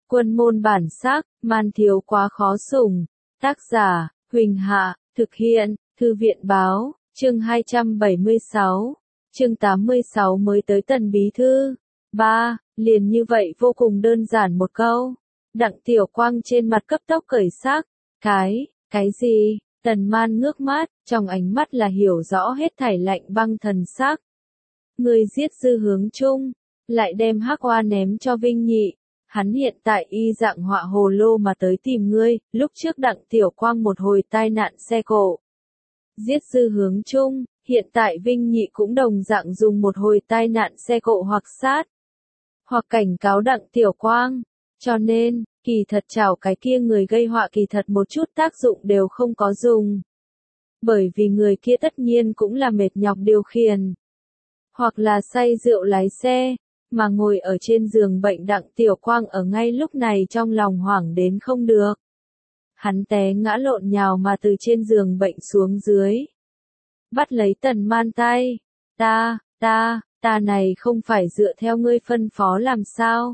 Quân môn bản sắc, man thiếu quá khó sủng. Tác giả, Huỳnh Hạ, thực hiện, Thư viện báo, chương 276, chương 86 mới tới Tần bí thư. 3, liền như vậy vô cùng đơn giản một câu. Đặng Tiểu Quang trên mặt cấp tốc cởi sắc. Cái gì? Tần Man ngước mắt, trong ánh mắt là hiểu rõ hết thảy lạnh băng thần sắc. Ngươi giết Dư Hướng Trung, lại đem Hắc Oa ném cho Vinh Nhị. Hắn hiện tại y dạng họa hồ lô mà tới tìm ngươi, lúc trước Đặng Tiểu Quang một hồi tai nạn xe cộ. Giết Dư Hướng Trung, hiện tại Vinh Nhị cũng đồng dạng dùng một hồi tai nạn xe cộ hoặc sát. Hoặc cảnh cáo Đặng Tiểu Quang. Cho nên, kỳ thật chào cái kia người gây họa kỳ thật một chút tác dụng đều không có dùng. Bởi vì người kia tất nhiên cũng là mệt nhọc điều khiển. Hoặc là say rượu lái xe, mà ngồi ở trên giường bệnh Đặng Tiểu Quang ở ngay lúc này trong lòng hoảng đến không được. Hắn té ngã lộn nhào mà từ trên giường bệnh xuống dưới. Bắt lấy Tần Man tay. Ta này không phải dựa theo ngươi phân phó làm sao?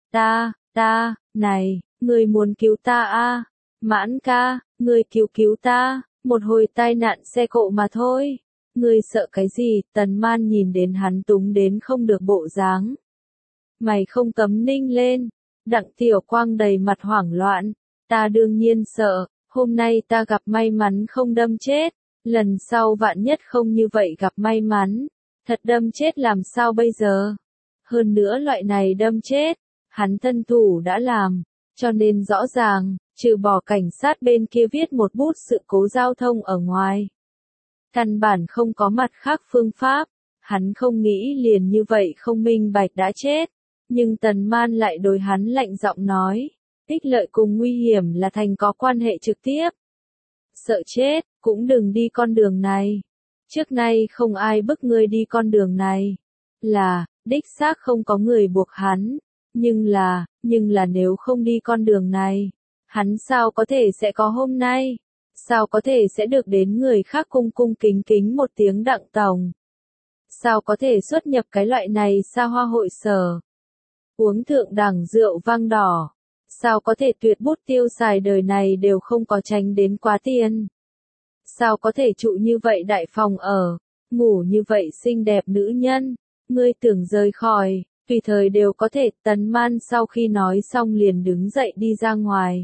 Này, ngươi muốn cứu ta à? Mãn ca, ngươi cứu ta, một hồi tai nạn xe cộ mà thôi. Ngươi sợ cái gì? Tần Man nhìn đến hắn túng đến không được bộ dáng. Mày không cấm ninh lên. Đặng Tiểu Quang đầy mặt hoảng loạn. Ta đương nhiên sợ, hôm nay ta gặp may mắn không đâm chết. Lần sau vạn nhất không như vậy gặp may mắn. Thật đâm chết làm sao bây giờ? Hơn nữa loại này đâm chết, hắn thân thủ đã làm, cho nên rõ ràng, trừ bỏ cảnh sát bên kia viết một bút sự cố giao thông ở ngoài. Căn bản không có mặt khác phương pháp, hắn không nghĩ liền như vậy không minh bạch đã chết. Nhưng Tần Man lại đối hắn lạnh giọng nói, ích lợi cùng nguy hiểm là thành có quan hệ trực tiếp. Sợ chết, cũng đừng đi con đường này. Trước nay không ai bức ngươi đi con đường này. Đích xác không có người buộc hắn. Nhưng là nếu không đi con đường này, hắn sao có thể sẽ có hôm nay? Sao có thể sẽ được đến người khác cung cung kính kính một tiếng Đặng tổng? Sao có thể xuất nhập cái loại này xa hoa hội sở? Uống thượng đẳng rượu vang đỏ. Sao có thể tuyệt bút tiêu xài đời này đều không có tránh đến quá tiền? Sao có thể trụ như vậy đại phòng ở, ngủ như vậy xinh đẹp nữ nhân? Ngươi tưởng rời khỏi, tùy thời đều có thể. Tần Man sau khi nói xong liền đứng dậy đi ra ngoài.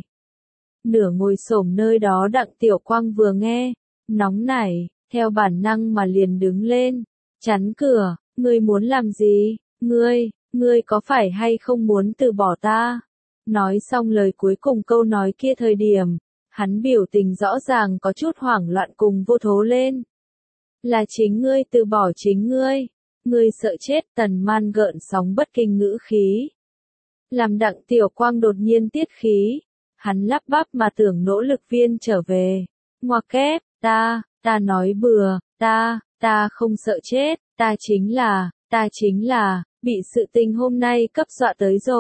Nửa ngồi xổm nơi đó Đặng Tiểu Quang vừa nghe, nóng nảy, theo bản năng mà liền đứng lên, chắn cửa. Ngươi muốn làm gì? Ngươi có phải hay không muốn từ bỏ ta? Nói xong lời cuối cùng câu nói kia thời điểm, hắn biểu tình rõ ràng có chút hoảng loạn cùng vô thố lên. Là chính ngươi từ bỏ chính ngươi. Ngươi sợ chết? Tần Man gợn sóng bất kinh ngữ khí. Làm Đặng Tiểu Quang đột nhiên tiết khí. Hắn lắp bắp mà tưởng nỗ lực viên trở về. Ngoa kép, ta nói bừa, ta không sợ chết, ta chính là, bị sự tình hôm nay cấp dọa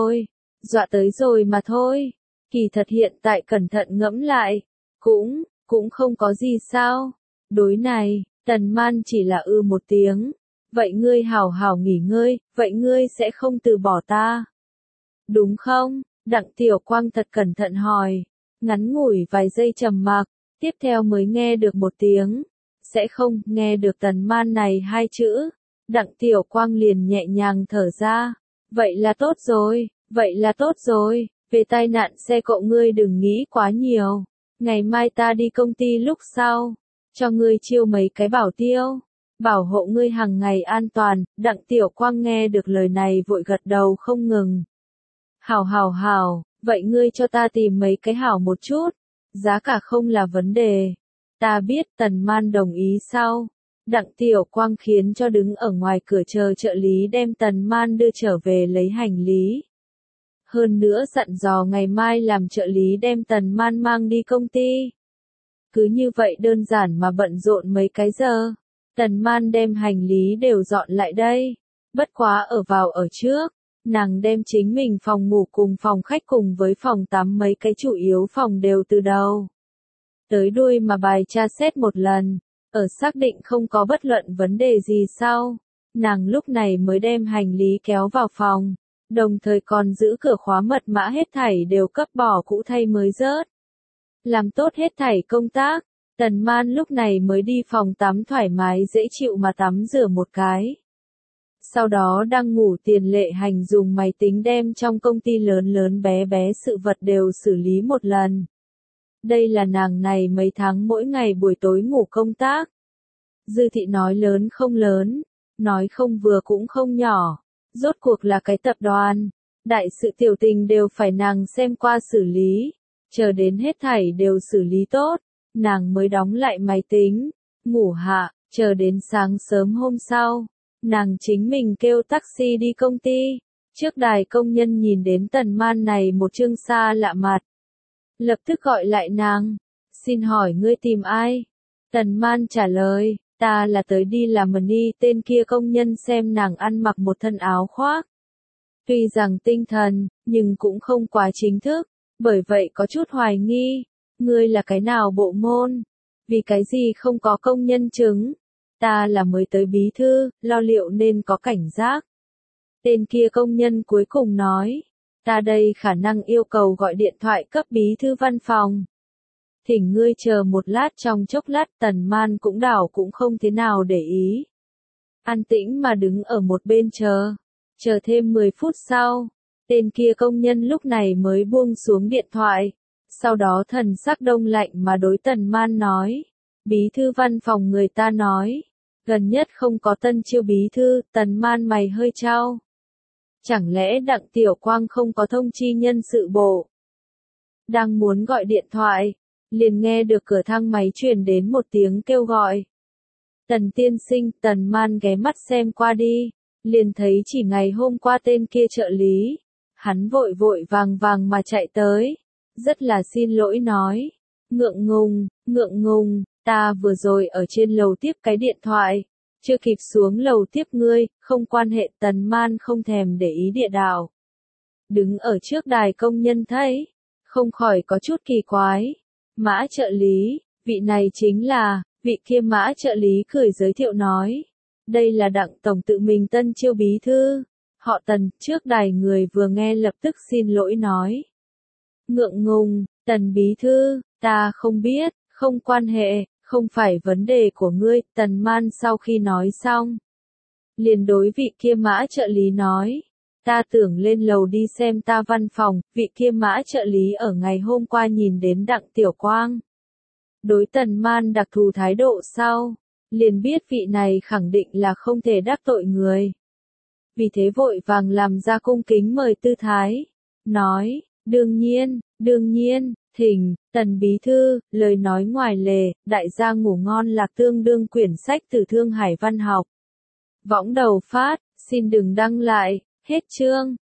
tới rồi mà thôi. Kỳ thật hiện tại cẩn thận ngẫm lại, cũng không có gì sao. Đối này, Tần Man chỉ là một tiếng. Vậy ngươi hảo hảo nghỉ ngơi, vậy ngươi sẽ không từ bỏ ta. Đúng không? Đặng Tiểu Quang thật cẩn thận hỏi. Ngắn ngủi vài giây trầm mặc, tiếp theo mới nghe được một tiếng. Sẽ không. Nghe được Tần Man này hai chữ, Đặng Tiểu Quang liền nhẹ nhàng thở ra. Vậy là tốt rồi. Về tai nạn xe cộ ngươi đừng nghĩ quá nhiều. Ngày mai ta đi công ty lúc sau, cho ngươi chiêu mấy cái bảo tiêu, bảo hộ ngươi hàng ngày an toàn. Đặng Tiểu Quang nghe được lời này vội gật đầu không ngừng. Hảo, vậy ngươi cho ta tìm mấy cái hảo một chút, giá cả không là vấn đề. Ta biết. Tần Man đồng ý sau. Đặng Tiểu Quang khiến cho đứng ở ngoài cửa chờ trợ lý đem Tần Man đưa trở về lấy hành lý. Hơn nữa dặn dò ngày mai làm trợ lý đem Tần Man mang đi công ty. Cứ như vậy đơn giản mà bận rộn mấy cái giờ, Tần Man đem hành lý đều dọn lại đây. Bất quá ở trước, nàng đem chính mình phòng ngủ cùng phòng khách cùng với phòng tắm mấy cái chủ yếu phòng đều từ đầu tới đuôi mà bài tra xét một lần, ở xác định không có bất luận vấn đề gì sau, nàng lúc này mới đem hành lý kéo vào phòng. đồng thời còn giữ cửa khóa mật mã hết thảy đều cấp bỏ cũ thay mới rớt. Làm tốt hết thảy công tác, Tần Man lúc này mới đi phòng tắm thoải mái dễ chịu mà tắm rửa một cái. Sau đó đang ngủ tiền lệ hành dùng máy tính đem trong công ty lớn lớn bé bé sự vật đều xử lý một lần. Đây là nàng này mấy tháng mỗi ngày buổi tối ngủ công tác. Dư thị nói lớn không lớn, nói không vừa cũng không nhỏ. Rốt cuộc là cái tập đoàn, đại sự tiểu tình đều phải nàng xem qua xử lý. Chờ đến hết thảy đều xử lý tốt, nàng mới đóng lại máy tính, ngủ hạ, chờ đến sáng sớm hôm sau. Nàng chính mình kêu taxi đi công ty. Trước đài công nhân nhìn đến Tần Man này một trương xa lạ mặt. Lập tức gọi lại nàng. Xin hỏi ngươi tìm ai? Tần Man trả lời, ta là tới đi làm money. Tên kia công nhân xem nàng ăn mặc một thân áo khoác. Tuy rằng tinh thần, nhưng cũng không quá chính thức. Bởi vậy có chút hoài nghi. Ngươi là cái nào bộ môn? Vì cái gì không có công nhân chứng? Ta là mới tới bí thư, lo liệu nên có cảnh giác. Tên kia công nhân cuối cùng nói, ta đây khả năng yêu cầu gọi điện thoại cấp bí thư văn phòng. Thỉnh ngươi chờ một lát, trong chốc lát Tần Man cũng đảo cũng không thế nào để ý. An tĩnh mà đứng ở một bên chờ thêm 10 phút sau, tên kia công nhân lúc này mới buông xuống điện thoại. Sau đó thần sắc đông lạnh mà đối Tần Man nói, bí thư văn phòng người ta nói. Gần nhất không có tân chiêu bí thư. Tần Man mày hơi chau. Chẳng lẽ Đặng Tiểu Quang không có thông chi nhân sự bộ? Đang muốn gọi điện thoại, liền nghe được cửa thang máy truyền đến một tiếng kêu gọi. Tần tiên sinh. Tần Man ghé mắt xem qua đi, liền thấy chỉ ngày hôm qua tên kia trợ lý. Hắn vội vội vàng vàng mà chạy tới, rất là xin lỗi nói, ngượng ngùng. Ta vừa rồi ở trên lầu tiếp cái điện thoại, chưa kịp xuống lầu tiếp ngươi, không quan hệ. Tần Man không thèm để ý địa đạo. Đứng ở trước đài công nhân thấy, không khỏi có chút kỳ quái. Mã trợ lý, vị này chính là, vị kia Mã trợ lý cười giới thiệu nói. Đây là Đặng tổng tự mình tân chiêu bí thư. Họ Tần. Trước đài người vừa nghe lập tức xin lỗi nói. Ngượng ngùng, Tần bí thư, ta không biết, không quan hệ. Không phải vấn đề của ngươi. Tần Man sau khi nói xong, liền đối vị kia Mã trợ lý nói, ta tưởng lên lầu đi xem ta văn phòng. Vị kia Mã trợ lý ở ngày hôm qua nhìn đến Đặng Tiểu Quang, đối Tần Man đặc thù thái độ sau, liền biết vị này khẳng định là không thể đắc tội người. Vì thế vội vàng làm ra cung kính mời tư thái, nói, đương nhiên, thỉnh. Tần bí thư, lời nói ngoài lề, đại gia ngủ ngon lạc tương đương quyển sách từ Thương Hải văn học. Võng đầu phát, xin đừng đăng lại, hết chương.